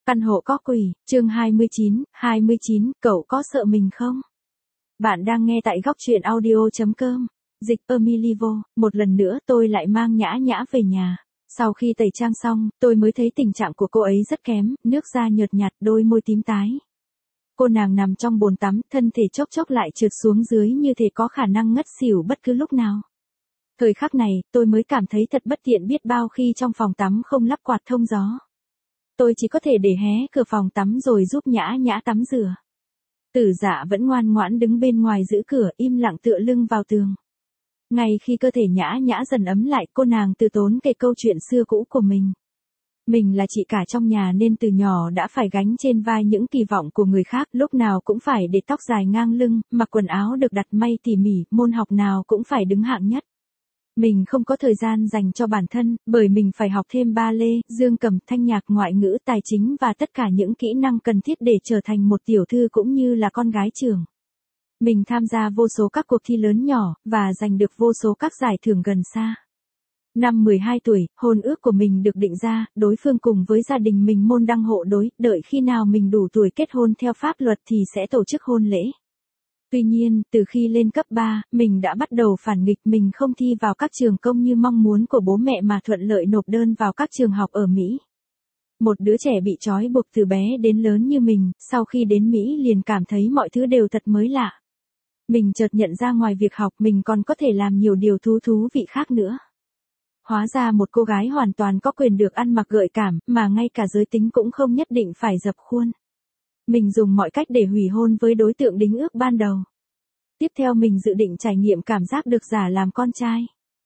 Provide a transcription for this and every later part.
Căn hộ có quỷ, chương 29, cậu có sợ mình không? Bạn đang nghe tại góc truyện audio.com. Dịch Emilivo, một lần nữa tôi lại mang Nhã Nhã về nhà. Sau khi tẩy trang xong, tôi mới thấy tình trạng của cô ấy rất kém, nước da nhợt nhạt, đôi môi tím tái. Cô nàng nằm trong bồn tắm, thân thể chốc chốc lại trượt xuống dưới như thể có khả năng ngất xỉu bất cứ lúc nào. Thời khắc này, tôi mới cảm thấy thật bất tiện biết bao khi trong phòng tắm không lắp quạt thông gió. Tôi chỉ có thể để hé cửa phòng tắm rồi giúp Nhã Nhã tắm rửa. Tử Dạ vẫn ngoan ngoãn đứng bên ngoài giữ cửa, im lặng tựa lưng vào tường. Ngay khi cơ thể Nhã Nhã dần ấm lại, cô nàng từ tốn kể câu chuyện xưa cũ của mình. Mình là chị cả trong nhà nên từ nhỏ đã phải gánh trên vai những kỳ vọng của người khác, lúc nào cũng phải để tóc dài ngang lưng, mặc quần áo được đặt may tỉ mỉ, môn học nào cũng phải đứng hạng nhất. Mình không có thời gian dành cho bản thân, bởi mình phải học thêm ba lê, dương cầm, thanh nhạc, ngoại ngữ, tài chính và tất cả những kỹ năng cần thiết để trở thành một tiểu thư cũng như là con gái trưởng. Mình tham gia vô số các cuộc thi lớn nhỏ, và giành được vô số các giải thưởng gần xa. Năm 12 tuổi, hôn ước của mình được định ra, đối phương cùng với gia đình mình môn đăng hộ đối, đợi khi nào mình đủ tuổi kết hôn theo pháp luật thì sẽ tổ chức hôn lễ. Tuy nhiên, từ khi lên cấp 3, mình đã bắt đầu phản nghịch, mình không thi vào các trường công như mong muốn của bố mẹ mà thuận lợi nộp đơn vào các trường học ở Mỹ. Một đứa trẻ bị trói buộc từ bé đến lớn như mình, sau khi đến Mỹ liền cảm thấy mọi thứ đều thật mới lạ. Mình chợt nhận ra ngoài việc học mình còn có thể làm nhiều điều thú vị khác nữa. Hóa ra một cô gái hoàn toàn có quyền được ăn mặc gợi cảm, mà ngay cả giới tính cũng không nhất định phải dập khuôn. Mình dùng mọi cách để hủy hôn với đối tượng đính ước ban đầu. Tiếp theo mình dự định trải nghiệm cảm giác được giả làm con trai.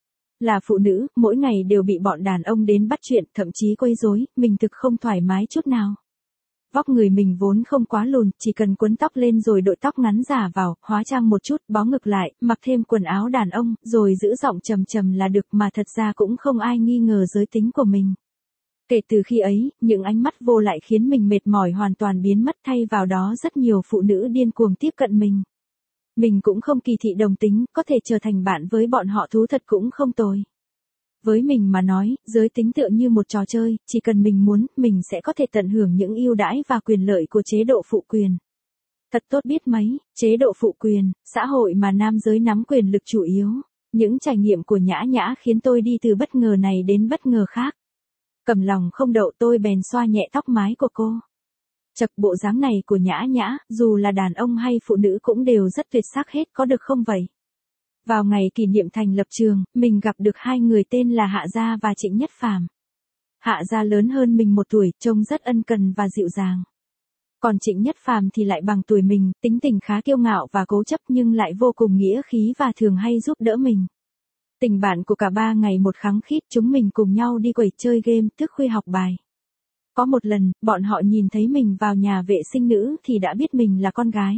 Là phụ nữ, mỗi ngày đều bị bọn đàn ông đến bắt chuyện, thậm chí quấy rối, mình thực không thoải mái chút nào. Vóc người mình vốn không quá lùn, chỉ cần quấn tóc lên rồi đội tóc ngắn giả vào, hóa trang một chút, bó ngực lại, mặc thêm quần áo đàn ông, rồi giữ giọng trầm trầm là được, mà thật ra cũng không ai nghi ngờ giới tính của mình. Kể từ khi ấy, những ánh mắt vô lại khiến mình mệt mỏi hoàn toàn biến mất, thay vào đó rất nhiều phụ nữ điên cuồng tiếp cận mình. Mình cũng không kỳ thị đồng tính, có thể trở thành bạn với bọn họ thú thật cũng không tồi. Với mình mà nói, giới tính tựa như một trò chơi, chỉ cần mình muốn, mình sẽ có thể tận hưởng những ưu đãi và quyền lợi của chế độ phụ quyền. Thật tốt biết mấy, chế độ phụ quyền, xã hội mà nam giới nắm quyền lực chủ yếu. Những trải nghiệm của Nhã Nhã khiến tôi đi từ bất ngờ này đến bất ngờ khác. Cầm lòng không đậu tôi bèn xoa nhẹ tóc mái của cô. Chật, bộ dáng này của Nhã Nhã, dù là đàn ông hay phụ nữ cũng đều rất tuyệt sắc hết, có được không vậy? Vào ngày kỷ niệm thành lập trường, mình gặp được hai người tên là Hạ Gia và Trịnh Nhất Phàm. Hạ Gia lớn hơn mình 1 tuổi, trông rất ân cần và dịu dàng. Còn Trịnh Nhất Phàm thì lại bằng tuổi mình, tính tình khá kiêu ngạo và cố chấp nhưng lại vô cùng nghĩa khí và thường hay giúp đỡ mình. Tình bạn của cả ba ngày một khăng khít, chúng mình cùng nhau đi quẩy chơi game, thức khuya học bài. Có một lần, bọn họ nhìn thấy mình vào nhà vệ sinh nữ thì đã biết mình là con gái.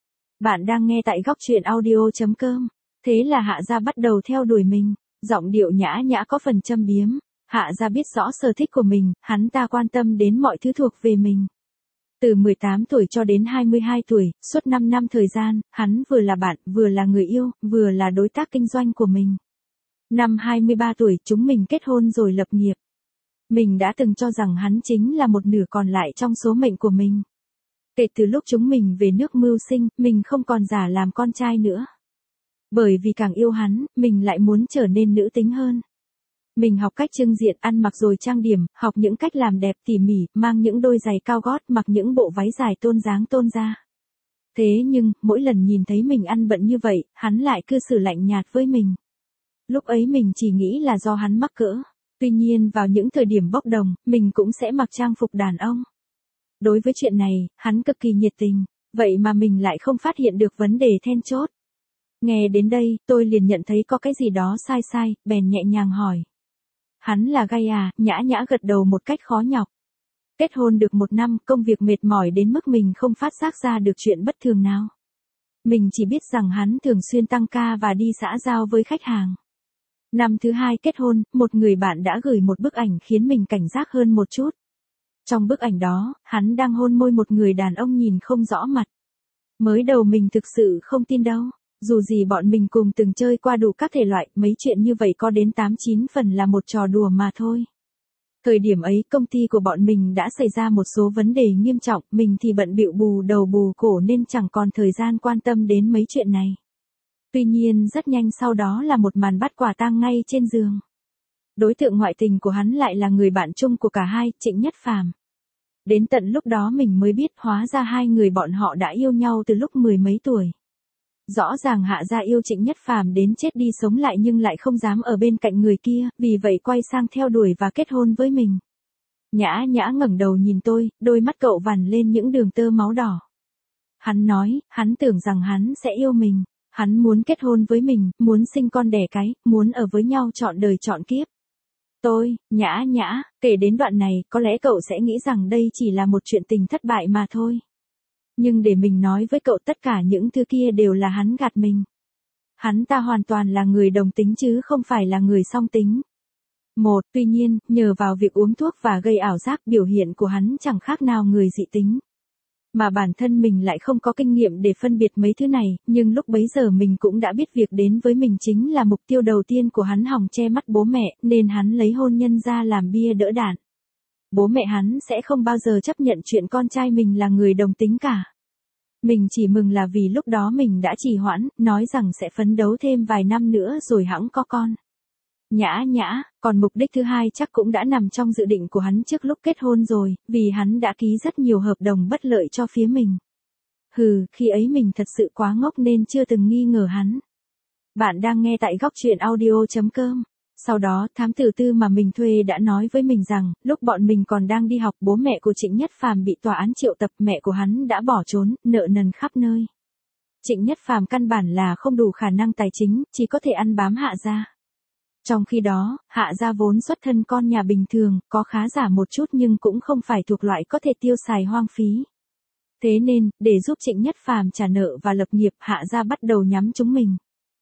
Bạn đang nghe tại góc truyện audio.com. Thế là Hạ Gia bắt đầu theo đuổi mình, giọng điệu Nhã Nhã có phần châm biếm. Hạ Gia biết rõ sở thích của mình, hắn ta quan tâm đến mọi thứ thuộc về mình. Từ 18 tuổi cho đến 22 tuổi, suốt 5 năm thời gian, hắn vừa là bạn, vừa là người yêu, vừa là đối tác kinh doanh của mình. Năm 23 tuổi, chúng mình kết hôn rồi lập nghiệp. Mình đã từng cho rằng hắn chính là một nửa còn lại trong số mệnh của mình. Kể từ lúc chúng mình về nước mưu sinh, mình không còn giả làm con trai nữa. Bởi vì càng yêu hắn, mình lại muốn trở nên nữ tính hơn. Mình học cách trưng diện, ăn mặc rồi trang điểm, học những cách làm đẹp tỉ mỉ, mang những đôi giày cao gót, mặc những bộ váy dài tôn dáng tôn da. Thế nhưng, mỗi lần nhìn thấy mình ăn bận như vậy, hắn lại cư xử lạnh nhạt với mình. Lúc ấy mình chỉ nghĩ là do hắn mắc cỡ. Tuy nhiên vào những thời điểm bốc đồng, mình cũng sẽ mặc trang phục đàn ông. Đối với chuyện này, hắn cực kỳ nhiệt tình, vậy mà mình lại không phát hiện được vấn đề then chốt. Nghe đến đây, tôi liền nhận thấy có cái gì đó sai, bèn nhẹ nhàng hỏi. Hắn là gay à? Nhã Nhã gật đầu một cách khó nhọc. Kết hôn được 1 năm, công việc mệt mỏi đến mức mình không phát giác ra được chuyện bất thường nào. Mình chỉ biết rằng hắn thường xuyên tăng ca và đi xã giao với khách hàng. Năm thứ 2 kết hôn, một người bạn đã gửi một bức ảnh khiến mình cảnh giác hơn một chút. Trong bức ảnh đó, hắn đang hôn môi một người đàn ông nhìn không rõ mặt. Mới đầu mình thực sự không tin đâu. Dù gì bọn mình cùng từng chơi qua đủ các thể loại, mấy chuyện như vậy có đến 8-9 phần là một trò đùa mà thôi. Thời điểm ấy công ty của bọn mình đã xảy ra một số vấn đề nghiêm trọng, mình thì bận bịu bù đầu bù cổ nên chẳng còn thời gian quan tâm đến mấy chuyện này. Tuy nhiên rất nhanh sau đó là một màn bắt quả tang ngay trên giường. Đối tượng ngoại tình của hắn lại là người bạn chung của cả hai, Trịnh Nhất Phàm. Đến tận lúc đó mình mới biết hóa ra hai người bọn họ đã yêu nhau từ lúc 10 mấy tuổi. Rõ ràng Hạ gia yêu Trịnh Nhất Phàm đến chết đi sống lại nhưng lại không dám ở bên cạnh người kia, vì vậy quay sang theo đuổi và kết hôn với mình. Nhã Nhã ngẩng đầu nhìn tôi, đôi mắt cậu vằn lên những đường tơ máu đỏ. Hắn nói, hắn tưởng rằng hắn sẽ yêu mình, hắn muốn kết hôn với mình, muốn sinh con đẻ cái, muốn ở với nhau trọn đời trọn kiếp. Nhã Nhã, kể đến đoạn này, có lẽ cậu sẽ nghĩ rằng đây chỉ là một chuyện tình thất bại mà thôi. Nhưng để mình nói với cậu tất cả những thứ kia đều là hắn gạt mình. Hắn ta hoàn toàn là người đồng tính chứ không phải là người song tính. Tuy nhiên, nhờ vào việc uống thuốc và gây ảo giác biểu hiện của hắn chẳng khác nào người dị tính. Mà bản thân mình lại không có kinh nghiệm để phân biệt mấy thứ này, nhưng lúc bấy giờ mình cũng đã biết việc đến với mình chính là mục tiêu đầu tiên của hắn hòng che mắt bố mẹ, nên hắn lấy hôn nhân ra làm bia đỡ đạn. Bố mẹ hắn sẽ không bao giờ chấp nhận chuyện con trai mình là người đồng tính cả. Mình chỉ mừng là vì lúc đó mình đã trì hoãn, nói rằng sẽ phấn đấu thêm vài năm nữa rồi hẵng có con. Nhã Nhã, còn mục đích thứ hai chắc cũng đã nằm trong dự định của hắn trước lúc kết hôn rồi, vì hắn đã ký rất nhiều hợp đồng bất lợi cho phía mình. Khi ấy mình thật sự quá ngốc nên chưa từng nghi ngờ hắn. Bạn đang nghe tại góc truyện audio.com. Sau đó, thám tử Tư mà mình thuê đã nói với mình rằng, lúc bọn mình còn đang đi học, bố mẹ của Trịnh Nhất Phàm bị tòa án triệu tập, mẹ của hắn đã bỏ trốn, nợ nần khắp nơi. Trịnh Nhất Phàm căn bản là không đủ khả năng tài chính, chỉ có thể ăn bám Hạ gia. Trong khi đó, Hạ gia vốn xuất thân con nhà bình thường, có khá giả một chút nhưng cũng không phải thuộc loại có thể tiêu xài hoang phí. Thế nên, để giúp Trịnh Nhất Phàm trả nợ và lập nghiệp, Hạ gia bắt đầu nhắm chúng mình.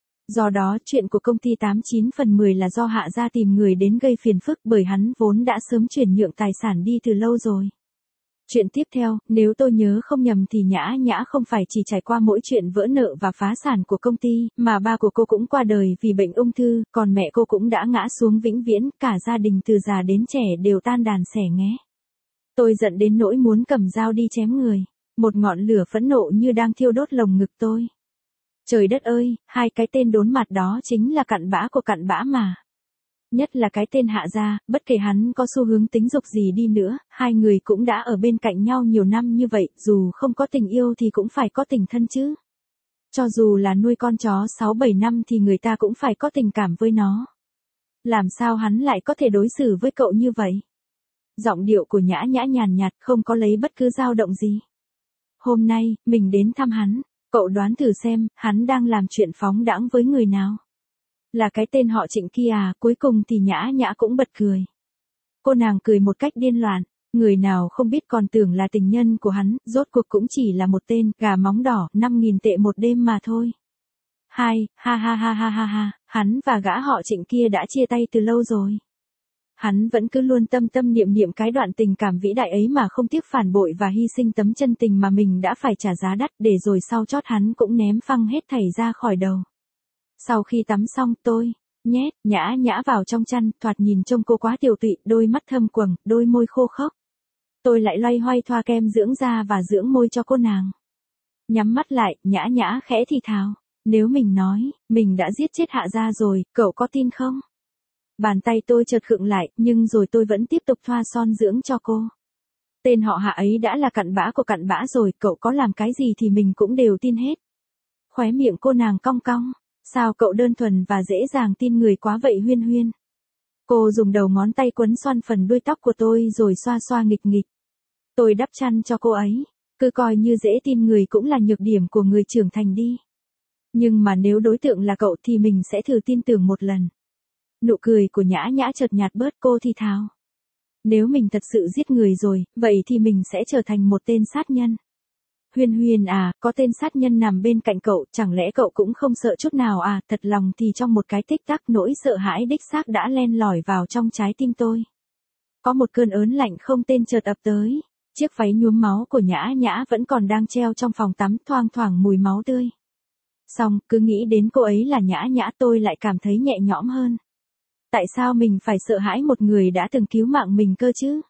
Do đó, chuyện của công ty 89 phần 10 là do Hạ gia tìm người đến gây phiền phức bởi hắn vốn đã sớm chuyển nhượng tài sản đi từ lâu rồi. Chuyện tiếp theo, nếu tôi nhớ không nhầm thì Nhã Nhã không phải chỉ trải qua mỗi chuyện vỡ nợ và phá sản của công ty, mà ba của cô cũng qua đời vì bệnh ung thư, còn mẹ cô cũng đã ngã xuống vĩnh viễn, cả gia đình từ già đến trẻ đều tan đàn xẻ nghé. Tôi giận đến nỗi muốn cầm dao đi chém người, một ngọn lửa phẫn nộ như đang thiêu đốt lồng ngực tôi. Trời đất ơi, hai cái tên đốn mặt đó chính là cặn bã của cặn bã mà. Nhất là cái tên Hạ gia, bất kể hắn có xu hướng tính dục gì đi nữa, hai người cũng đã ở bên cạnh nhau nhiều năm như vậy, dù không có tình yêu thì cũng phải có tình thân chứ. Cho dù là nuôi con chó 6-7 năm thì người ta cũng phải có tình cảm với nó. Làm sao hắn lại có thể đối xử với cậu như vậy? Giọng điệu của Nhã Nhã nhàn nhạt, không có lấy bất cứ dao động gì. Hôm nay, mình đến thăm hắn, cậu đoán thử xem, hắn đang làm chuyện phóng đãng với người nào? Là cái tên họ Trịnh kia à? Cuối cùng thì Nhã Nhã cũng bật cười. Cô nàng cười một cách điên loạn, người nào không biết còn tưởng là tình nhân của hắn, rốt cuộc cũng chỉ là một tên gà móng đỏ, 5.000 tệ một đêm mà thôi. Ha ha ha ha ha ha, hắn và gã họ Trịnh kia đã chia tay từ lâu rồi. Hắn vẫn cứ luôn tâm tâm niệm niệm cái đoạn tình cảm vĩ đại ấy mà không tiếc phản bội và hy sinh tấm chân tình mà mình đã phải trả giá đắt, để rồi sau chót hắn cũng ném phăng hết thảy ra khỏi đầu. Sau khi tắm xong tôi nhét Nhã Nhã vào trong chăn, thoạt nhìn trông cô quá tiều tụy, đôi mắt thâm quầng, đôi môi khô khốc. Tôi lại loay hoay thoa kem dưỡng da và dưỡng môi cho cô nàng. Nhắm mắt lại, Nhã Nhã khẽ thì thào, nếu mình nói, mình đã giết chết Hạ gia rồi, cậu có tin không? Bàn tay tôi chợt khựng lại, nhưng rồi tôi vẫn tiếp tục thoa son dưỡng cho cô. Tên họ Hạ ấy đã là cặn bã của cặn bã rồi, cậu có làm cái gì thì mình cũng đều tin hết. Khóe miệng cô nàng cong cong. Sao cậu đơn thuần và dễ dàng tin người quá vậy Huyên Huyên? Cô dùng đầu ngón tay quấn xoăn phần đuôi tóc của tôi rồi xoa xoa nghịch nghịch. Tôi đắp chăn cho cô ấy, cứ coi như dễ tin người cũng là nhược điểm của người trưởng thành đi. Nhưng mà nếu đối tượng là cậu thì mình sẽ thử tin tưởng một lần. Nụ cười của Nhã Nhã chợt nhạt bớt, cô thì thào. Nếu mình thật sự giết người rồi, vậy thì mình sẽ trở thành một tên sát nhân. Huyên Huyên à, có tên sát nhân nằm bên cạnh cậu, chẳng lẽ cậu cũng không sợ chút nào à? Thật lòng thì trong một cái tích tắc nỗi sợ hãi đích xác đã len lỏi vào trong trái tim tôi. Có một cơn ớn lạnh không tên chợt ập tới. Chiếc váy nhuốm máu của Nhã Nhã vẫn còn đang treo trong phòng tắm, thoang thoảng mùi máu tươi. Xong, cứ nghĩ đến cô ấy là Nhã Nhã tôi lại cảm thấy nhẹ nhõm hơn. Tại sao mình phải sợ hãi một người đã từng cứu mạng mình cơ chứ?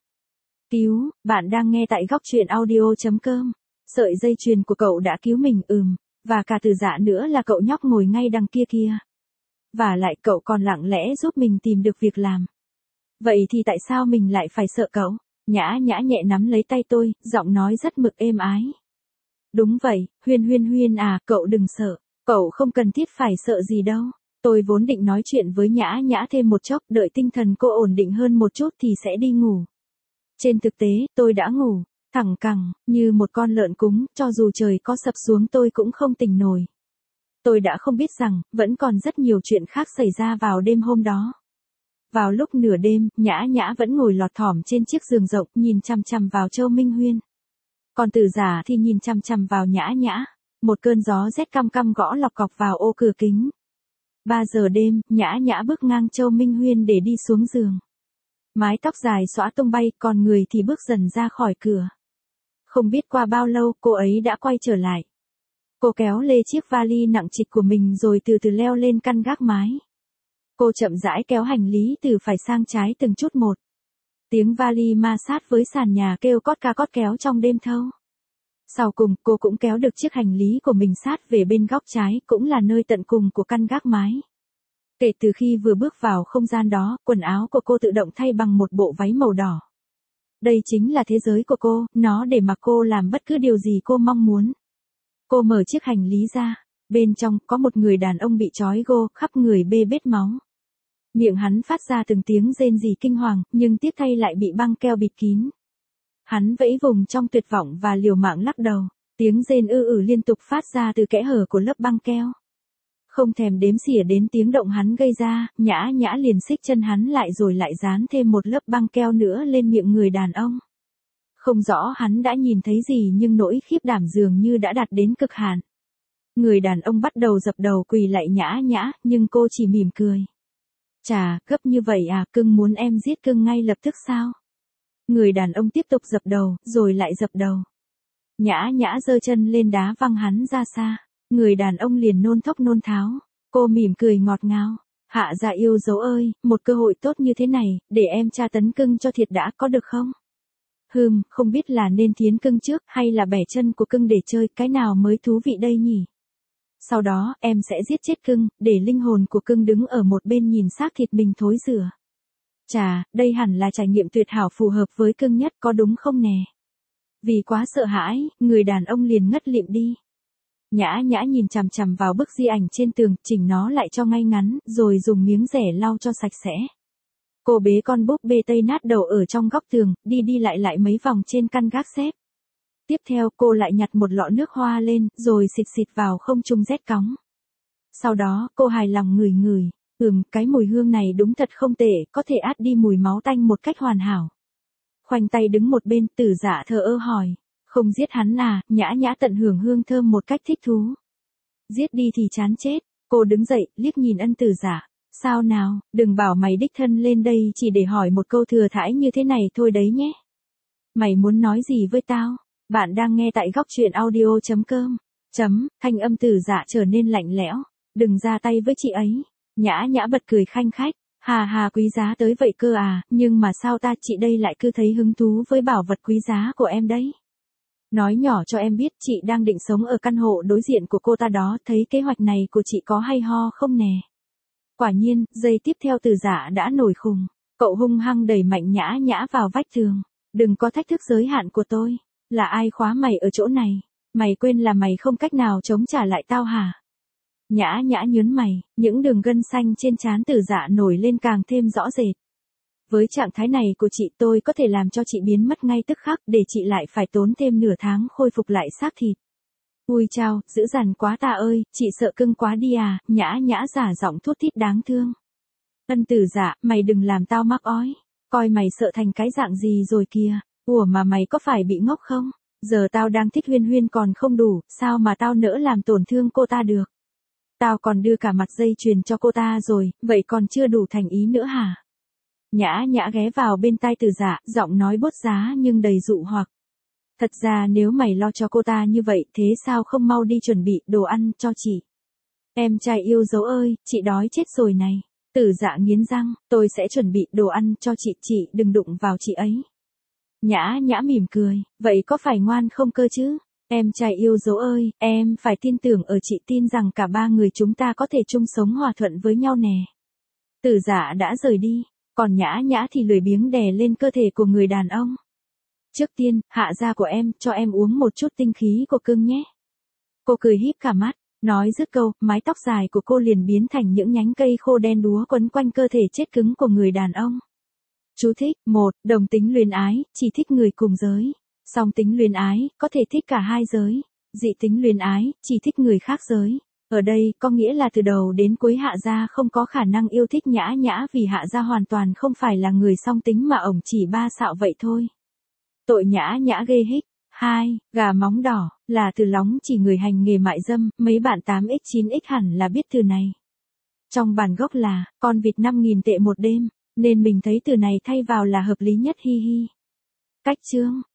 Cứu, bạn đang nghe tại góc truyện audio.com. Sợi dây chuyền của cậu đã cứu mình, và cả Từ Dạ nữa là cậu nhóc ngồi ngay đằng kia kia. Và lại cậu còn lặng lẽ giúp mình tìm được việc làm. Vậy thì tại sao mình lại phải sợ cậu? Nhã Nhã nhẹ nắm lấy tay tôi, giọng nói rất mực êm ái. Đúng vậy, Huyên à, cậu đừng sợ, cậu không cần thiết phải sợ gì đâu. Tôi vốn định nói chuyện với Nhã Nhã thêm một chốc, đợi tinh thần cô ổn định hơn một chút thì sẽ đi ngủ. Trên thực tế, tôi đã ngủ, thẳng cẳng, như một con lợn cúng, cho dù trời có sập xuống tôi cũng không tỉnh nổi. Tôi đã không biết rằng, vẫn còn rất nhiều chuyện khác xảy ra vào đêm hôm đó. Vào lúc nửa đêm, Nhã Nhã vẫn ngồi lọt thỏm trên chiếc giường rộng, nhìn chằm chằm vào Châu Minh Huyên. Còn Từ Dạ thì nhìn chằm chằm vào Nhã Nhã. Một cơn gió rét căm căm gõ lọc cọc vào ô cửa kính. 3 giờ đêm, Nhã Nhã bước ngang Châu Minh Huyên để đi xuống giường. Mái tóc dài xõa tung bay, còn người thì bước dần ra khỏi cửa. Không biết qua bao lâu, cô ấy đã quay trở lại. Cô kéo lê chiếc vali nặng trịch của mình rồi từ từ leo lên căn gác mái. Cô chậm rãi kéo hành lý từ phải sang trái từng chút một. Tiếng vali ma sát với sàn nhà kêu cót ca cót kéo trong đêm thâu. Sau cùng, cô cũng kéo được chiếc hành lý của mình sát về bên góc trái, cũng là nơi tận cùng của căn gác mái. Kể từ khi vừa bước vào không gian đó, quần áo của cô tự động thay bằng một bộ váy màu đỏ. Đây chính là thế giới của cô, nó để mặc cô làm bất cứ điều gì cô mong muốn. Cô mở chiếc hành lý ra, bên trong có một người đàn ông bị trói gô, khắp người bê bết máu. Miệng hắn phát ra từng tiếng rên rỉ kinh hoàng, nhưng tiếc thay lại bị băng keo bịt kín. Hắn vẫy vùng trong tuyệt vọng và liều mạng lắc đầu, tiếng rên liên tục phát ra từ kẽ hở của lớp băng keo. Không thèm đếm xỉa đến tiếng động hắn gây ra, Nhã Nhã liền xích chân hắn lại rồi lại dán thêm một lớp băng keo nữa lên miệng người đàn ông. Không rõ hắn đã nhìn thấy gì nhưng nỗi khiếp đảm dường như đã đạt đến cực hạn. Người đàn ông bắt đầu dập đầu quỳ lạy Nhã Nhã, nhưng cô chỉ mỉm cười. Chà, gấp như vậy à, cưng muốn em giết cưng ngay lập tức sao? Người đàn ông tiếp tục dập đầu, rồi lại dập đầu. Nhã Nhã giơ chân lên đá văng hắn ra xa. Người đàn ông liền nôn thốc nôn tháo. Cô mỉm cười ngọt ngào. Hạ Dạ yêu dấu ơi, một cơ hội tốt như thế này, để em tra tấn cưng cho thiệt đã, có được không? Không biết là nên thiến cưng trước hay là bẻ chân của cưng để chơi, cái nào mới thú vị đây nhỉ? Sau đó, em sẽ giết chết cưng, để linh hồn của cưng đứng ở một bên nhìn xác thịt mình thối rữa. Chà, đây hẳn là trải nghiệm tuyệt hảo phù hợp với cưng nhất, có đúng không nè? Vì quá sợ hãi, người đàn ông liền ngất lịm đi. Nhã Nhã nhìn chằm chằm vào bức di ảnh trên tường, chỉnh nó lại cho ngay ngắn, rồi dùng miếng rẻ lau cho sạch sẽ. Cô bế con búp bê tây nát đầu ở trong góc tường, đi lại mấy vòng trên căn gác xếp. Tiếp theo cô lại nhặt một lọ nước hoa lên, rồi xịt vào không trung rét cóng. Sau đó, cô hài lòng ngửi. Cái mùi hương này đúng thật không tệ, có thể át đi mùi máu tanh một cách hoàn hảo. Khoanh tay đứng một bên, Từ Dạ thờ ơ hỏi. Không giết hắn à? Nhã Nhã tận hưởng hương thơm một cách thích thú. Giết đi thì chán chết. Cô đứng dậy, liếc nhìn ân Từ Dạ. Sao nào, đừng bảo mày đích thân lên đây chỉ để hỏi một câu thừa thãi như thế này thôi đấy nhé. Mày muốn nói gì với tao? Bạn đang nghe tại góc truyện audio.com. Thanh âm Từ Dạ trở nên lạnh lẽo. Đừng ra tay với chị ấy. Nhã Nhã bật cười khanh khách. Hà quý giá tới vậy cơ à, nhưng mà sao chị đây lại cứ thấy hứng thú với bảo vật quý giá của em đấy. Nói nhỏ cho em biết, chị đang định sống ở căn hộ đối diện của cô ta đó, thấy kế hoạch này của chị có hay ho không nè? Quả nhiên, giây tiếp theo Từ Dạ đã nổi khùng. Cậu hung hăng đẩy mạnh Nhã Nhã vào vách tường. Đừng có thách thức giới hạn của tôi. Là ai khóa mày ở chỗ này? Mày quên là mày không cách nào chống trả lại tao hả? Nhã Nhã nhớn mày, những đường gân xanh trên trán Từ Dạ nổi lên càng thêm rõ rệt. Với trạng thái này của chị, tôi có thể làm cho chị biến mất ngay tức khắc, để chị lại phải tốn thêm nửa tháng khôi phục lại xác thịt. Ui chao, dữ dằn quá ta ơi, chị sợ cưng quá đi à? Nhã Nhã giả giọng thút thít đáng thương. Ân Từ Dạ, mày đừng làm tao mắc ói. Coi mày sợ thành cái dạng gì rồi kìa. Ủa mà mày có phải bị ngốc không? Giờ tao đang thích Huyên còn không đủ, sao mà tao nỡ làm tổn thương cô ta được? Tao còn đưa cả mặt dây chuyền cho cô ta rồi, vậy còn chưa đủ thành ý nữa hả? Nhã Nhã ghé vào bên tai Từ Dạ, giọng nói bốt giá nhưng đầy dụ hoặc. Thật ra nếu mày lo cho cô ta như vậy, thế sao không mau đi chuẩn bị đồ ăn cho chị? Em trai yêu dấu ơi, chị đói chết rồi này. Tử Dạ nghiến răng, tôi sẽ chuẩn bị đồ ăn cho chị đừng đụng vào chị ấy. Nhã Nhã mỉm cười, vậy có phải ngoan không cơ chứ? Em trai yêu dấu ơi, em phải tin tưởng ở chị, tin rằng cả ba người chúng ta có thể chung sống hòa thuận với nhau nè. Tử Dạ đã rời đi, còn Nhã Nhã thì lười biếng đè lên cơ thể của người đàn ông. Trước tiên, hạ gia của em, cho em uống một chút tinh khí của cưng nhé. Cô cười híp cả mắt, nói dứt câu, mái tóc dài của cô liền biến thành những nhánh cây khô đen đúa quấn quanh cơ thể chết cứng của người đàn ông. Chú thích, 1. Đồng tính luyến ái, chỉ thích người cùng giới. Song tính luyến ái, có thể thích cả hai giới. Dị tính luyến ái, chỉ thích người khác giới. Ở đây, có nghĩa là từ đầu đến cuối Hạ gia không có khả năng yêu thích Nhã Nhã vì Hạ gia hoàn toàn không phải là người song tính mà ổng chỉ ba xạo vậy thôi. Tội Nhã Nhã ghê hích. 2. Gà móng đỏ, là từ lóng chỉ người hành nghề mại dâm, mấy bạn 8x 9x hẳn là biết từ này. Trong bản gốc là, con vịt 5.000 tệ một đêm, nên mình thấy từ này thay vào là hợp lý nhất hi hi. Cách chương